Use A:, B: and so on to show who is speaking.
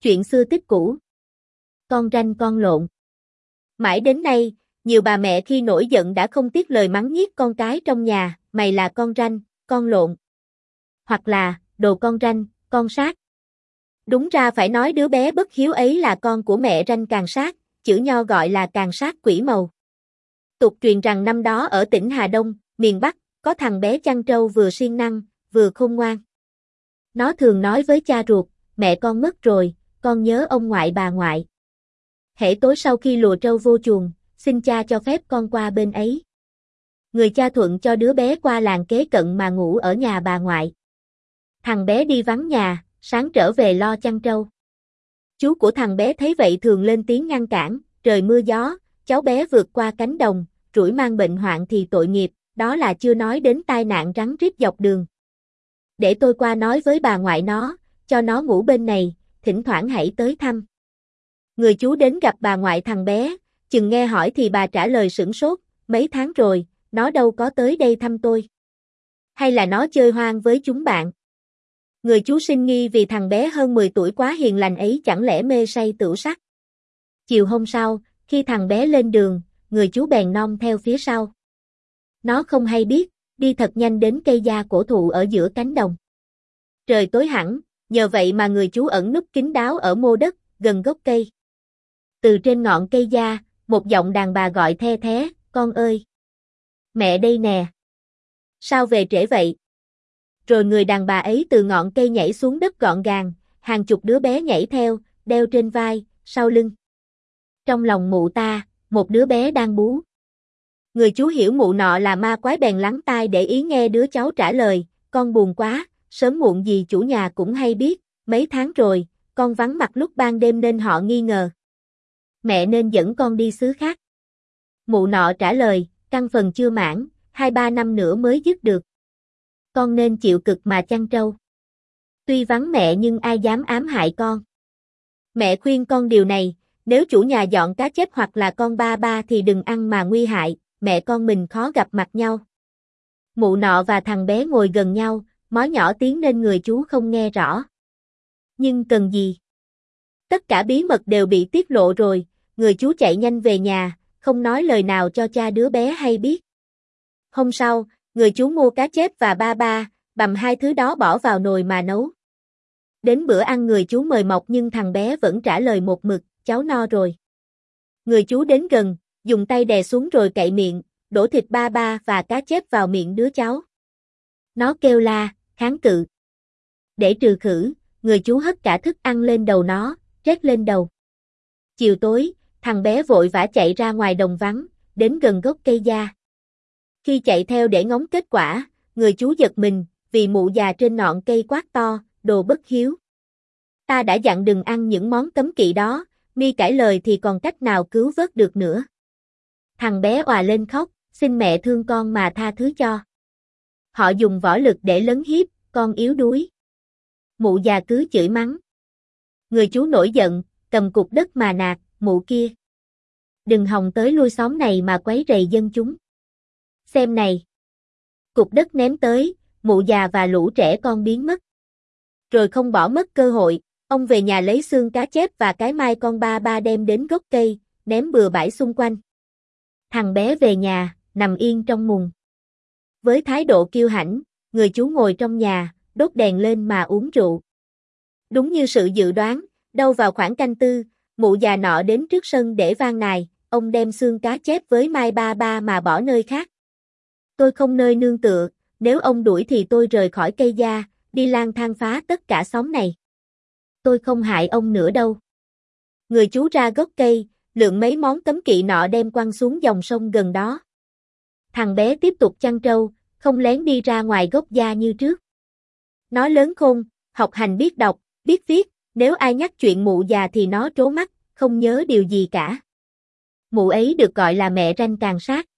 A: Chuyện xưa tích cũ. Con ranh con lộn. Mãi đến nay, nhiều bà mẹ khi nổi giận đã không tiếc lời mắng nhiếc con cái trong nhà, mày là con ranh, con lộn. Hoặc là, đồ con ranh, con sát. Đúng ra phải nói đứa bé bất hiếu ấy là con của mẹ ranh càng sát, chữ nho gọi là càng sát quỷ màu. Tục truyền rằng năm đó ở tỉnh Hà Đông, miền Bắc, có thằng bé chăn trâu vừa siêng năng, vừa khôn ngoan. Nó thường nói với cha ruột, mẹ con mất rồi, con nhớ ông ngoại bà ngoại. Hễ tối sau khi lùa trâu vô chuồng, xin cha cho phép con qua bên ấy. Người cha thuận cho đứa bé qua làng kế cận mà ngủ ở nhà bà ngoại. Thằng bé đi vắng nhà, sáng trở về lo chăn trâu. Chú của thằng bé thấy vậy thường lên tiếng ngăn cản, trời mưa gió, cháu bé vượt qua cánh đồng, rủi mang bệnh hoạn thì tội nghiệp, đó là chưa nói đến tai nạn rắn rít dọc đường. Để tôi qua nói với bà ngoại nó, cho nó ngủ bên này, thỉnh thoảng hãy tới thăm. Người chú đến gặp bà ngoại thằng bé, chừng nghe hỏi thì bà trả lời sửng sốt, mấy tháng rồi, nó đâu có tới đây thăm tôi. Hay là nó chơi hoang với chúng bạn. Người chú sinh nghi vì thằng bé hơn 10 tuổi quá hiền lành ấy chẳng lẽ mê say tửu sắc. Chiều hôm sau, khi thằng bé lên đường, người chú bèn nom theo phía sau. Nó không hay biết, đi thật nhanh đến cây gia cổ thụ ở giữa cánh đồng. Trời tối hẳn, nhờ vậy mà người chú ẩn núp kín đáo ở mô đất, gần gốc cây. Từ trên ngọn cây gia, một giọng đàn bà gọi the thé, con ơi! Mẹ đây nè! Sao về trễ vậy? Rồi người đàn bà ấy từ ngọn cây nhảy xuống đất gọn gàng, hàng chục đứa bé nhảy theo, đeo trên vai, sau lưng. Trong lòng mụ ta, một đứa bé đang bú. Người chú hiểu mụ nọ là ma quái bèn lắng tai để ý nghe đứa cháu trả lời, con buồn quá, sớm muộn gì chủ nhà cũng hay biết, mấy tháng rồi, con vắng mặt lúc ban đêm nên họ nghi ngờ. Mẹ nên dẫn con đi xứ khác. Mụ nọ trả lời, căn phần chưa mãn, 2-3 năm nữa mới dứt được. Con nên chịu cực mà chăn trâu. Tuy vắng mẹ nhưng ai dám ám hại con. Mẹ khuyên con điều này, nếu chủ nhà dọn cá chép hoặc là con ba ba thì đừng ăn mà nguy hại, mẹ con mình khó gặp mặt nhau. Mụ nọ và thằng bé ngồi gần nhau, nói nhỏ tiếng nên người chú không nghe rõ. Nhưng cần gì? Tất cả bí mật đều bị tiết lộ rồi, người chú chạy nhanh về nhà, không nói lời nào cho cha đứa bé hay biết. Hôm sau, người chú mua cá chép và ba ba, bằm hai thứ đó bỏ vào nồi mà nấu. Đến bữa ăn người chú mời mọc nhưng thằng bé vẫn trả lời một mực, cháu no rồi. Người chú đến gần, dùng tay đè xuống rồi cậy miệng, đổ thịt ba ba và cá chép vào miệng đứa cháu. Nó kêu la, kháng cự. Để trừ khử, người chú hất cả thức ăn lên đầu nó, rét lên đầu. Chiều tối, thằng bé vội vã chạy ra ngoài đồng vắng, đến gần gốc cây gia. Khi chạy theo để ngóng kết quả, người chú giật mình, vì mụ già trên ngọn cây quát to, đồ bất hiếu. Ta đã dặn đừng ăn những món cấm kỵ đó, mi cãi lời thì còn cách nào cứu vớt được nữa. Thằng bé òa lên khóc, xin mẹ thương con mà tha thứ cho. Họ dùng võ lực để lấn hiếp, con yếu đuối. Mụ già cứ chửi mắng. Người chú nổi giận, cầm cục đất mà nạt, mụ kia. Đừng hòng tới lui xóm này mà quấy rầy dân chúng. Xem này. Cục đất ném tới, mụ già và lũ trẻ con biến mất. Rồi không bỏ mất cơ hội, ông về nhà lấy xương cá chép và cái mai con ba ba đem đến gốc cây, ném bừa bãi xung quanh. Thằng bé về nhà, nằm yên trong mùng. Với thái độ kiêu hãnh, người chú ngồi trong nhà, đốt đèn lên mà uống rượu. Đúng như sự dự đoán, đâu vào khoảng canh tư, mụ già nọ đến trước sân để van nài, ông đem xương cá chép với mai ba ba mà bỏ nơi khác. Tôi không nơi nương tựa, nếu ông đuổi thì tôi rời khỏi cây gia, đi lang thang phá tất cả xóm này. Tôi không hại ông nữa đâu. Người chú ra gốc cây, lượm mấy món cấm kỵ nọ đem quăng xuống dòng sông gần đó. Thằng bé tiếp tục chăn trâu, không lén đi ra ngoài gốc gia như trước. Nó lớn khôn, học hành biết đọc, biết viết, nếu ai nhắc chuyện mụ già thì nó trố mắt, không nhớ điều gì cả. Mụ ấy được gọi là mẹ ranh càng sát.